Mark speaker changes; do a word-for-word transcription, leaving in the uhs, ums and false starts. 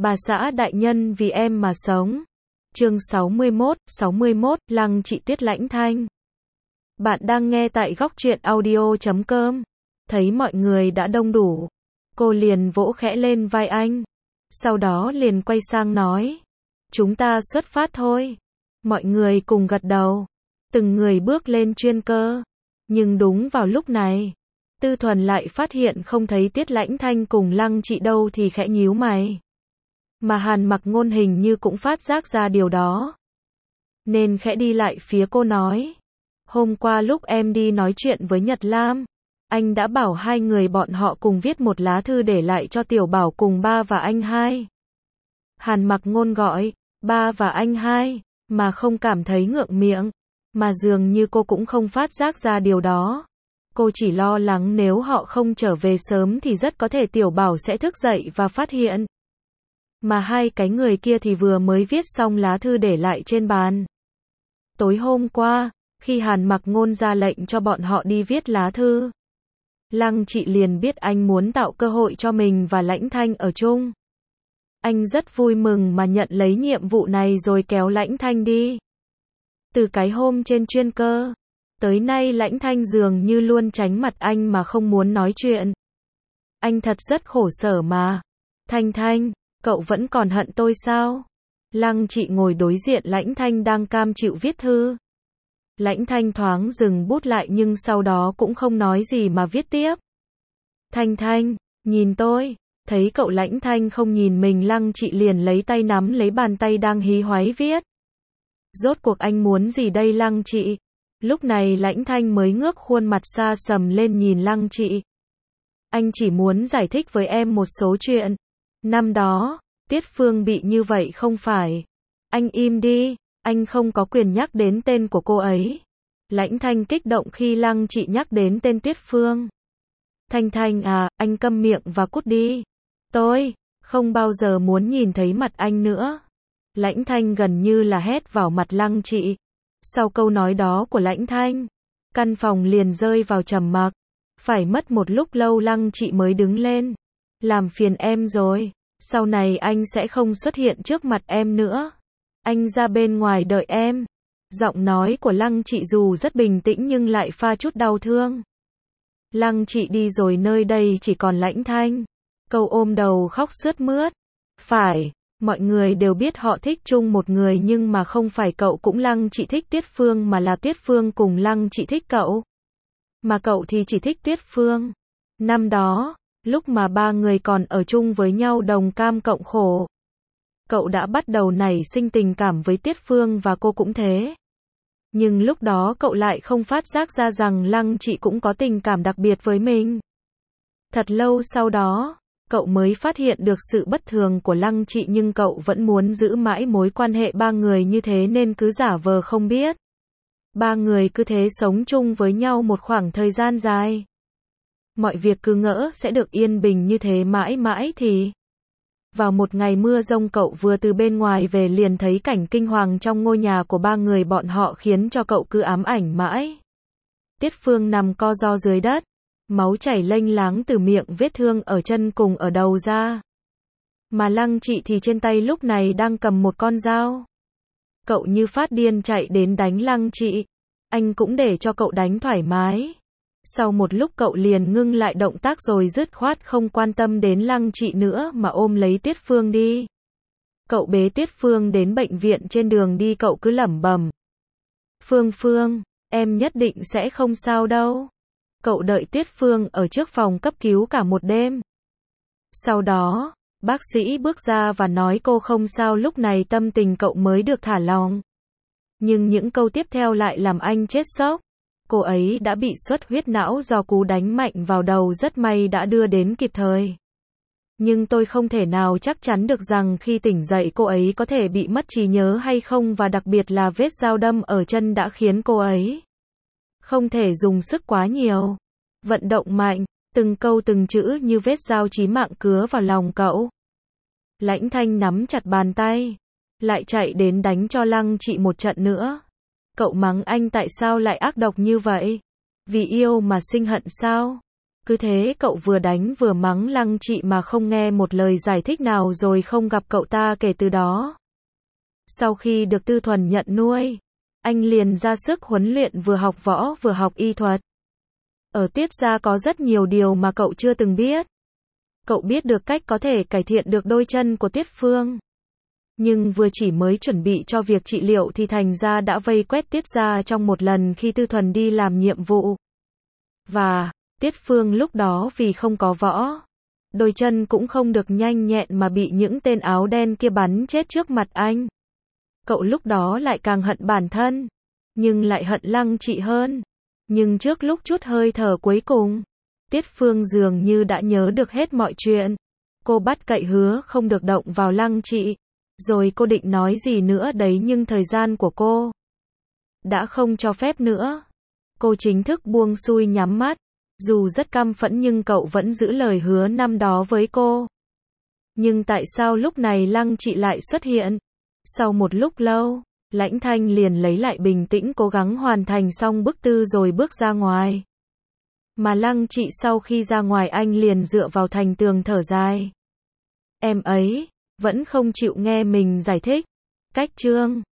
Speaker 1: Bà xã đại nhân vì em mà sống. Chương sáu mươi mốt, sáu mươi mốt, Lăng Trị Tiết Lãnh Thanh. Bạn đang nghe tại góc truyện audio chấm com. Thấy mọi người đã đông đủ, cô liền vỗ khẽ lên vai anh. Sau đó liền quay sang nói, chúng ta xuất phát thôi. Mọi người cùng gật đầu, từng người bước lên chuyên cơ. Nhưng đúng vào lúc này, Tư Thuần lại phát hiện không thấy Tiết Lãnh Thanh cùng Lăng Trị đâu thì khẽ nhíu mày. Mà Hàn Mặc Ngôn hình như cũng phát giác ra điều đó, nên khẽ đi lại phía cô nói, hôm qua lúc em đi nói chuyện với Nhật Lam, anh đã bảo hai người bọn họ cùng viết một lá thư để lại cho Tiểu Bảo cùng ba và anh hai. Hàn Mặc Ngôn gọi ba và anh hai mà không cảm thấy ngượng miệng, mà dường như cô cũng không phát giác ra điều đó. Cô chỉ lo lắng nếu họ không trở về sớm thì rất có thể Tiểu Bảo sẽ thức dậy và phát hiện. Mà hai cái người kia thì vừa mới viết xong lá thư để lại trên bàn. Tối hôm qua, khi Hàn Mặc Ngôn ra lệnh cho bọn họ đi viết lá thư, Lăng Trị liền biết anh muốn tạo cơ hội cho mình và Lãnh Thanh ở chung. Anh rất vui mừng mà nhận lấy nhiệm vụ này rồi kéo Lãnh Thanh đi. Từ cái hôm trên chuyên cơ, tới nay Lãnh Thanh dường như luôn tránh mặt anh mà không muốn nói chuyện. Anh thật rất khổ sở mà. Thanh Thanh, cậu vẫn còn hận tôi sao? Lăng Trị ngồi đối diện Lãnh Thanh đang cam chịu viết thư. Lãnh Thanh thoáng dừng bút lại nhưng sau đó cũng không nói gì mà viết tiếp. Thanh Thanh, nhìn tôi. Thấy cậu Lãnh Thanh không nhìn mình, Lăng Trị liền lấy tay nắm lấy bàn tay đang hí hoáy viết. Rốt cuộc anh muốn gì đây Lăng Trị? Lúc này Lãnh Thanh mới ngước khuôn mặt xa sầm lên nhìn Lăng Trị. Anh chỉ muốn giải thích với em một số chuyện. Năm đó, Tiết Phương bị như vậy không phải. Anh im đi, anh không có quyền nhắc đến tên của cô ấy. Lãnh Thanh kích động khi Lăng Trị nhắc đến tên Tiết Phương. Thanh Thanh à, anh câm miệng và cút đi. Tôi không bao giờ muốn nhìn thấy mặt anh nữa. Lãnh Thanh gần như là hét vào mặt Lăng Trị. Sau câu nói đó của Lãnh Thanh, căn phòng liền rơi vào trầm mặc. Phải mất một lúc lâu Lăng Trị mới đứng lên. Làm phiền em rồi, sau này anh sẽ không xuất hiện trước mặt em nữa. Anh ra bên ngoài đợi em. Giọng nói của Lăng Trị dù rất bình tĩnh nhưng lại pha chút đau thương. Lăng Trị đi rồi, nơi đây chỉ còn Lãnh Thanh. Cậu ôm đầu khóc sướt mướt. Phải, mọi người đều biết họ thích chung một người nhưng mà không phải cậu cũng Lăng Trị thích Tiết Phương mà là Tiết Phương cùng Lăng Trị thích cậu. Mà cậu thì chỉ thích Tiết Phương. Năm đó, lúc mà ba người còn ở chung với nhau đồng cam cộng khổ, cậu đã bắt đầu nảy sinh tình cảm với Tiết Phương và cô cũng thế. Nhưng lúc đó cậu lại không phát giác ra rằng Lăng Trị cũng có tình cảm đặc biệt với mình. Thật lâu sau đó, cậu mới phát hiện được sự bất thường của Lăng Trị nhưng cậu vẫn muốn giữ mãi mối quan hệ ba người như thế nên cứ giả vờ không biết. Ba người cứ thế sống chung với nhau một khoảng thời gian dài. Mọi việc cứ ngỡ sẽ được yên bình như thế mãi mãi thì... Vào một ngày mưa giông, cậu vừa từ bên ngoài về liền thấy cảnh kinh hoàng trong ngôi nhà của ba người bọn họ khiến cho cậu cứ ám ảnh mãi. Tiết Phương nằm co ro dưới đất, máu chảy lênh láng từ miệng vết thương ở chân cùng ở đầu ra. Mà Lăng Trị thì trên tay lúc này đang cầm một con dao. Cậu như phát điên chạy đến đánh Lăng Trị. Anh cũng để cho cậu đánh thoải mái. Sau một lúc cậu liền ngưng lại động tác rồi dứt khoát không quan tâm đến Lăng Trị nữa mà ôm lấy Tiết Phương đi. Cậu bế Tiết Phương đến bệnh viện, trên đường đi cậu cứ lẩm bẩm. Phương Phương, em nhất định sẽ không sao đâu. Cậu đợi Tiết Phương ở trước phòng cấp cứu cả một đêm. Sau đó, bác sĩ bước ra và nói cô không sao, lúc này tâm tình cậu mới được thả lỏng. Nhưng những câu tiếp theo lại làm anh chết sốc. Cô ấy đã bị xuất huyết não do cú đánh mạnh vào đầu, rất may đã đưa đến kịp thời. Nhưng tôi không thể nào chắc chắn được rằng khi tỉnh dậy cô ấy có thể bị mất trí nhớ hay không, và đặc biệt là vết dao đâm ở chân đã khiến cô ấy không thể dùng sức quá nhiều. Vận động mạnh, từng câu từng chữ như vết dao chí mạng cứa vào lòng cậu. Lãnh Thanh nắm chặt bàn tay, lại chạy đến đánh cho Lăng Trị một trận nữa. Cậu mắng anh tại sao lại ác độc như vậy? Vì yêu mà sinh hận sao? Cứ thế cậu vừa đánh vừa mắng Lăng Trị mà không nghe một lời giải thích nào rồi không gặp cậu ta kể từ đó. Sau khi được Tư Thuần nhận nuôi, anh liền ra sức huấn luyện vừa học võ vừa học y thuật. Ở Tiết gia có rất nhiều điều mà cậu chưa từng biết. Cậu biết được cách có thể cải thiện được đôi chân của Tiết Phương. Nhưng vừa chỉ mới chuẩn bị cho việc trị liệu thì thành ra đã vây quét Tiết gia trong một lần khi Tư Thuần đi làm nhiệm vụ. Và, Tiết Phương lúc đó vì không có võ, đôi chân cũng không được nhanh nhẹn mà bị những tên áo đen kia bắn chết trước mặt anh. Cậu lúc đó lại càng hận bản thân, nhưng lại hận Lăng Trị hơn. Nhưng trước lúc chút hơi thở cuối cùng, Tiết Phương dường như đã nhớ được hết mọi chuyện. Cô bắt cậy hứa không được động vào Lăng Trị. Rồi cô định nói gì nữa đấy nhưng thời gian của cô đã không cho phép nữa. Cô chính thức buông xuôi nhắm mắt. Dù rất căm phẫn nhưng cậu vẫn giữ lời hứa năm đó với cô. Nhưng tại sao lúc này Lăng Trị lại xuất hiện? Sau một lúc lâu, Lãnh Thanh liền lấy lại bình tĩnh cố gắng hoàn thành xong bức tư rồi bước ra ngoài. Mà Lăng Trị sau khi ra ngoài anh liền dựa vào thành tường thở dài. Em ấy vẫn không chịu nghe mình giải thích. Cách chương